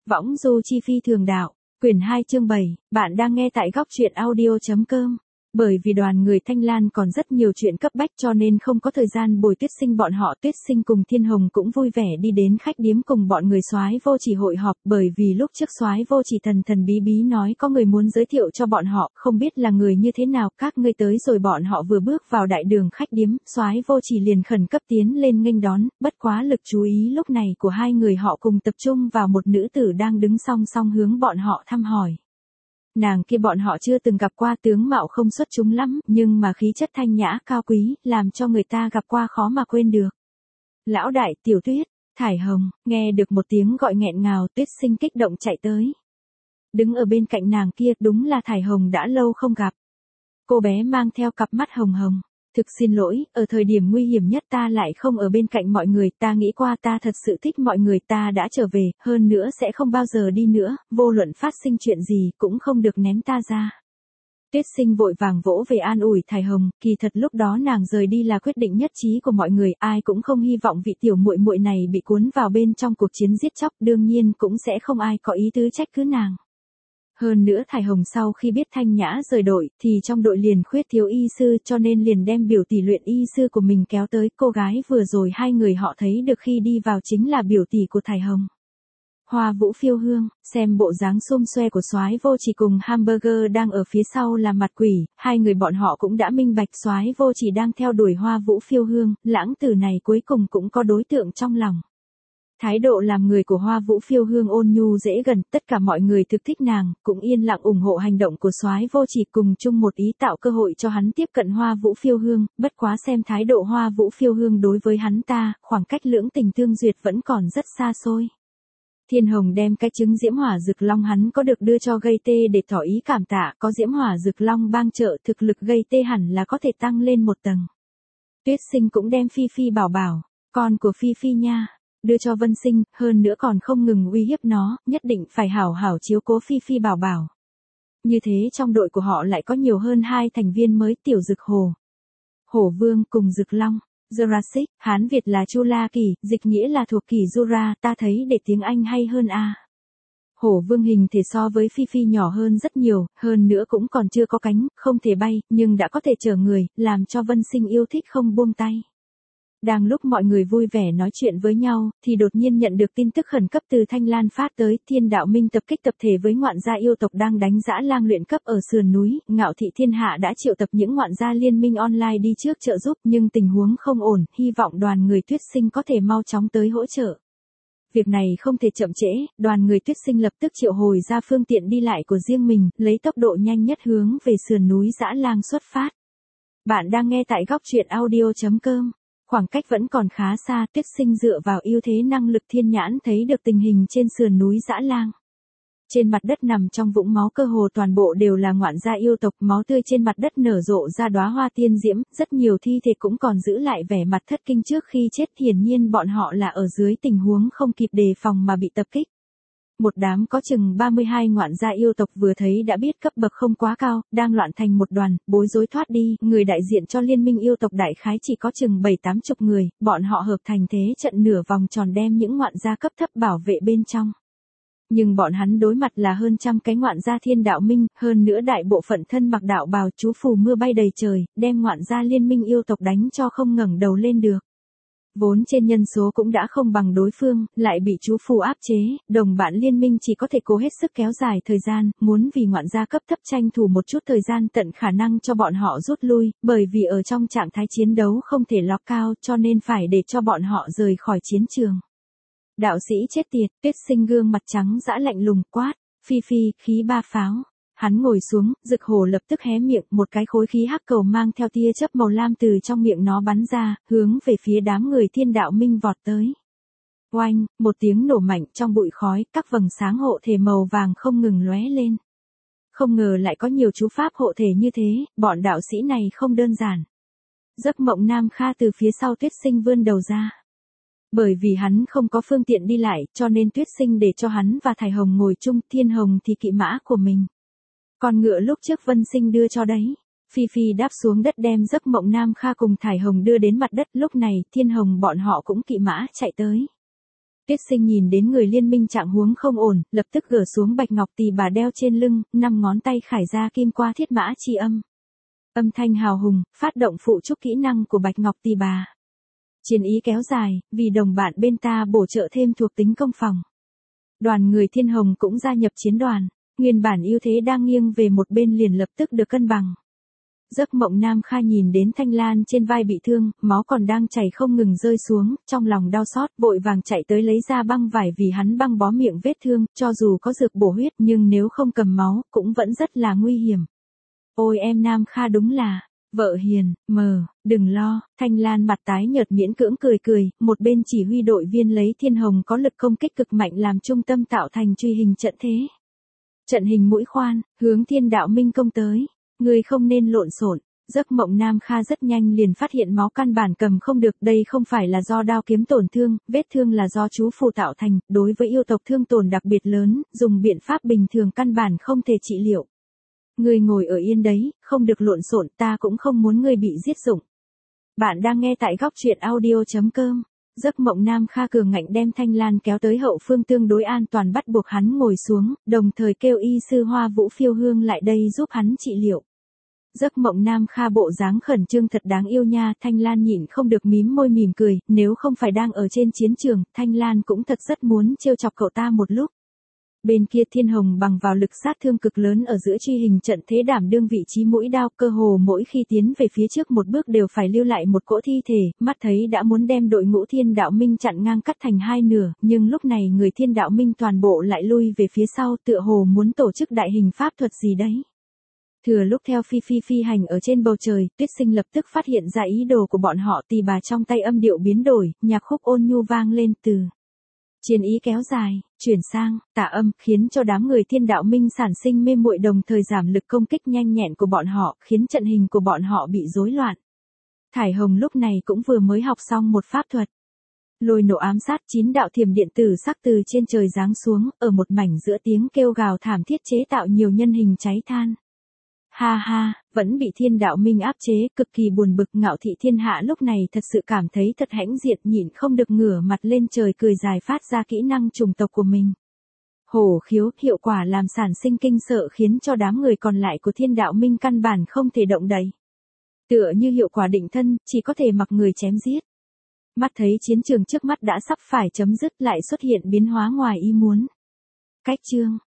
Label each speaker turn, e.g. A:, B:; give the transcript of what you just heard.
A: Võng du chi phi thường đạo, quyển 2 chương 7, bạn đang nghe tại góc truyện audio.com. Bởi vì đoàn người Thanh Lan còn rất nhiều chuyện cấp bách cho nên không có thời gian bồi Tuyết Sinh bọn họ. Tuyết Sinh cùng Thiên Hồng cũng vui vẻ đi đến khách điếm cùng bọn người Soái Vô Trì hội họp, bởi vì lúc trước Soái Vô Trì thần thần bí bí nói có người muốn giới thiệu cho bọn họ, không biết là người như thế nào. Các ngươi tới rồi. Bọn họ vừa bước vào đại đường khách điếm, Soái Vô Trì liền khẩn cấp tiến lên nghênh đón, bất quá lực chú ý lúc này của hai người họ cùng tập trung vào một nữ tử đang đứng song song hướng bọn họ thăm hỏi. Nàng kia bọn họ chưa từng gặp qua, tướng mạo không xuất chúng lắm, nhưng mà khí chất thanh nhã cao quý, làm cho người ta gặp qua khó mà quên được. Lão đại, Tiểu Tuyết, Thải Hồng, nghe được một tiếng gọi nghẹn ngào, Tuyết Sinh kích động chạy tới. Đứng ở bên cạnh nàng kia, đúng là Thải Hồng đã lâu không gặp. Cô bé mang theo cặp mắt hồng hồng. Thực xin lỗi, ở thời điểm nguy hiểm nhất ta lại không ở bên cạnh mọi người, ta nghĩ qua ta thật sự thích mọi người, ta đã trở về, hơn nữa sẽ không bao giờ đi nữa, vô luận phát sinh chuyện gì cũng không được ném ta ra. Tuyết Sinh vội vàng vỗ về an ủi Thải Hồng, kỳ thật lúc đó nàng rời đi là quyết định nhất trí của mọi người, ai cũng không hy vọng vị tiểu muội muội này bị cuốn vào bên trong cuộc chiến giết chóc, đương nhiên cũng sẽ không ai có ý tứ trách cứ nàng. Hơn nữa Thải Hồng sau khi biết Thanh Nhã rời đội, thì trong đội liền khuyết thiếu y sư, cho nên liền đem biểu tỷ luyện y sư của mình kéo tới. Cô gái vừa rồi hai người họ thấy được khi đi vào chính là biểu tỷ của Thải Hồng. Hoa Vũ Phiêu Hương, xem bộ dáng xum xuê của Soái Vô Trì cùng Hamburger đang ở phía sau làm mặt quỷ, hai người bọn họ cũng đã minh bạch Soái Vô Trì đang theo đuổi Hoa Vũ Phiêu Hương, lãng tử này cuối cùng cũng có đối tượng trong lòng. Thái độ làm người của Hoa Vũ Phiêu Hương ôn nhu dễ gần, tất cả mọi người thực thích nàng, cũng yên lặng ủng hộ hành động của Soái Vô Trì, cùng chung một ý tạo cơ hội cho hắn tiếp cận Hoa Vũ Phiêu Hương, bất quá xem thái độ Hoa Vũ Phiêu Hương đối với hắn ta, khoảng cách lưỡng tình tương duyệt vẫn còn rất xa xôi. Thiên Hồng đem cái trứng diễm hỏa dược long hắn có được đưa cho gây tê để tỏ ý cảm tạ, có diễm hỏa dược long bang trợ thực lực gây tê hẳn là có thể tăng lên một tầng. Tuyết Sinh cũng đem Phi Phi bảo bảo, con của Phi Phi nha, đưa cho Vân Sinh, hơn nữa còn không ngừng uy hiếp nó, nhất định phải hảo hảo chiếu cố Phi Phi bảo bảo. Như thế trong đội của họ lại có nhiều hơn 2 thành viên mới, Tiểu Dực Hổ, Hổ Vương cùng Dực Long. Jurassic, Hán Việt là Chu La Kỳ, dịch nghĩa là thuộc kỳ Jura, ta thấy để tiếng Anh hay hơn a. Hổ Vương hình thể so với Phi Phi nhỏ hơn rất nhiều, hơn nữa cũng còn chưa có cánh, không thể bay, nhưng đã có thể chở người, làm cho Vân Sinh yêu thích không buông tay. Đang lúc mọi người vui vẻ nói chuyện với nhau, thì đột nhiên nhận được tin tức khẩn cấp từ Thanh Lan phát tới. Thiên Đạo Minh tập kích tập thể với ngoạn gia yêu tộc đang đánh dã lang luyện cấp ở sườn núi, Ngạo Thị Thiên Hạ đã triệu tập những ngoạn gia liên minh online đi trước trợ giúp, nhưng tình huống không ổn, hy vọng đoàn người Tuyết Sinh có thể mau chóng tới hỗ trợ. Việc này không thể chậm trễ, đoàn người Tuyết Sinh lập tức triệu hồi ra phương tiện đi lại của riêng mình, lấy tốc độ nhanh nhất hướng về sườn núi dã lang xuất phát. Bạn đang nghe tại góc truyện audio.com. Khoảng cách vẫn còn khá xa, Tuyết Sinh dựa vào ưu thế năng lực thiên nhãn thấy được tình hình trên sườn núi dã lang. Trên mặt đất nằm trong vũng máu cơ hồ toàn bộ đều là ngoạn gia yêu tộc, máu tươi trên mặt đất nở rộ ra đóa hoa tiên diễm, rất nhiều thi thể cũng còn giữ lại vẻ mặt thất kinh trước khi chết, hiển nhiên bọn họ là ở dưới tình huống không kịp đề phòng mà bị tập kích. Một đám có chừng 32 ngoạn gia yêu tộc vừa thấy đã biết cấp bậc không quá cao, đang loạn thành một đoàn, bối rối thoát đi, người đại diện cho liên minh yêu tộc đại khái chỉ có chừng 7-80 người, bọn họ hợp thành thế trận nửa vòng tròn đem những ngoạn gia cấp thấp bảo vệ bên trong. Nhưng bọn hắn đối mặt là hơn trăm cái ngoạn gia Thiên Đạo Minh, hơn nữa đại bộ phận thân mặc đạo bào chú phù mưa bay đầy trời, đem ngoạn gia liên minh yêu tộc đánh cho không ngẩng đầu lên được. Vốn trên nhân số cũng đã không bằng đối phương, lại bị chú phù áp chế, đồng bạn liên minh chỉ có thể cố hết sức kéo dài thời gian, muốn vì ngoạn gia cấp thấp tranh thủ một chút thời gian tận khả năng cho bọn họ rút lui, bởi vì ở trong trạng thái chiến đấu không thể lọc cao cho nên phải để cho bọn họ rời khỏi chiến trường. Đạo sĩ chết tiệt, Tuyết Sinh gương mặt trắng dã lạnh lùng quát, Phi Phi, khí ba pháo. Hắn ngồi xuống, Dực Hổ lập tức hé miệng, một cái khối khí hắc cầu mang theo tia chớp màu lam từ trong miệng nó bắn ra, hướng về phía đám người Thiên Đạo Minh vọt tới. Oanh, một tiếng nổ mạnh trong bụi khói, các vầng sáng hộ thể màu vàng không ngừng lóe lên. Không ngờ lại có nhiều chú pháp hộ thể như thế, bọn đạo sĩ này không đơn giản. Giấc Mộng Nam Kha từ phía sau Tuyết Sinh vươn đầu ra. Bởi vì hắn không có phương tiện đi lại, cho nên Tuyết Sinh để cho hắn và Thải Hồng ngồi chung, Thiên Hồng thì kỵ mã của mình. Con ngựa lúc trước Vân Sinh đưa cho đấy. Phi Phi đáp xuống đất đem Giấc Mộng Nam Kha cùng Thải Hồng đưa đến mặt đất, lúc này Thiên Hồng bọn họ cũng kỵ mã chạy tới. Tuyết Sinh nhìn đến người liên minh trạng huống không ổn, lập tức gỡ xuống bạch ngọc tỳ bà đeo trên lưng, 5 ngón tay khải ra kim qua thiết mã chi âm. Âm thanh hào hùng, phát động phụ trúc kỹ năng của bạch ngọc tỳ bà. Chiến ý kéo dài, vì đồng bạn bên ta bổ trợ thêm thuộc tính công phòng. Đoàn người Thiên Hồng cũng gia nhập chiến đoàn, nguyên bản ưu thế đang nghiêng về một bên liền lập tức được cân bằng. Giấc mộng Nam Kha nhìn đến Thanh Lan trên vai bị thương, máu còn đang chảy không ngừng rơi xuống, trong lòng đau xót, vội vàng chạy tới lấy ra băng vải vì hắn băng bó miệng vết thương, cho dù có dược bổ huyết nhưng nếu không cầm máu, cũng vẫn rất là nguy hiểm. Ôi em Nam Kha đúng là, vợ hiền, đừng lo, Thanh Lan mặt tái nhợt miễn cưỡng cười cười, một bên chỉ huy đội viên lấy Thiên Hồng có lực công kích cực mạnh làm trung tâm tạo thành truy hình trận thế. Trận hình mũi khoan, hướng Thiên Đạo Minh công tới. Người không nên lộn xộn. Giấc mộng Nam Kha rất nhanh liền phát hiện máu căn bản cầm không được, đây không phải là do đao kiếm tổn thương, vết thương là do chú phù tạo thành, đối với yêu tộc thương tổn đặc biệt lớn, dùng biện pháp bình thường căn bản không thể trị liệu. Người ngồi ở yên đấy, không được lộn xộn, ta cũng không muốn người bị giết dụng. Bạn đang nghe tại góc truyện audio.com. Giấc mộng Nam Kha cường ngạnh đem Thanh Lan kéo tới hậu phương tương đối an toàn, bắt buộc hắn ngồi xuống, đồng thời kêu y sư Hoa Vũ Phiêu Hương lại đây giúp hắn trị liệu. Giấc mộng Nam Kha bộ dáng khẩn trương thật đáng yêu nha, Thanh Lan nhịn không được mím môi mỉm cười, nếu không phải đang ở trên chiến trường, Thanh Lan cũng thật rất muốn trêu chọc cậu ta một lúc. Bên kia Thiên Hồng bằng vào lực sát thương cực lớn ở giữa truy hình trận thế đảm đương vị trí mũi đao, cơ hồ mỗi khi tiến về phía trước một bước đều phải lưu lại một cỗ thi thể, mắt thấy đã muốn đem đội ngũ Thiên Đạo Minh chặn ngang cắt thành hai nửa, nhưng lúc này người Thiên Đạo Minh toàn bộ lại lui về phía sau, tựa hồ muốn tổ chức đại hình pháp thuật gì đấy. Thừa lúc theo phi hành ở trên bầu trời, Tuyết Sinh lập tức phát hiện ra ý đồ của bọn họ, tỳ bà trong tay âm điệu biến đổi, nhạc khúc ôn nhu vang lên từ. Chiến ý kéo dài, chuyển sang, tả âm, khiến cho đám người Thiên Đạo Minh sản sinh mê muội, đồng thời giảm lực công kích nhanh nhẹn của bọn họ, khiến trận hình của bọn họ bị rối loạn. Thải Hồng lúc này cũng vừa mới học xong một pháp thuật. Lôi nổ ám sát, 9 đạo thiểm điện tử sắc từ trên trời giáng xuống, ở một mảnh giữa tiếng kêu gào thảm thiết chế tạo nhiều nhân hình cháy than. Ha ha, vẫn bị Thiên Đạo Minh áp chế, cực kỳ buồn bực. Ngạo Thị Thiên Hạ lúc này thật sự cảm thấy thật hãnh diện, nhịn không được ngửa mặt lên trời cười dài, phát ra kỹ năng chủng tộc của mình. Hổ khiếu, hiệu quả làm sản sinh kinh sợ khiến cho đám người còn lại của Thiên Đạo Minh căn bản không thể động đậy. Tựa như hiệu quả định thân, chỉ có thể mặc người chém giết. Mắt thấy chiến trường trước mắt đã sắp phải chấm dứt, lại xuất hiện biến hóa ngoài ý muốn. Cách chương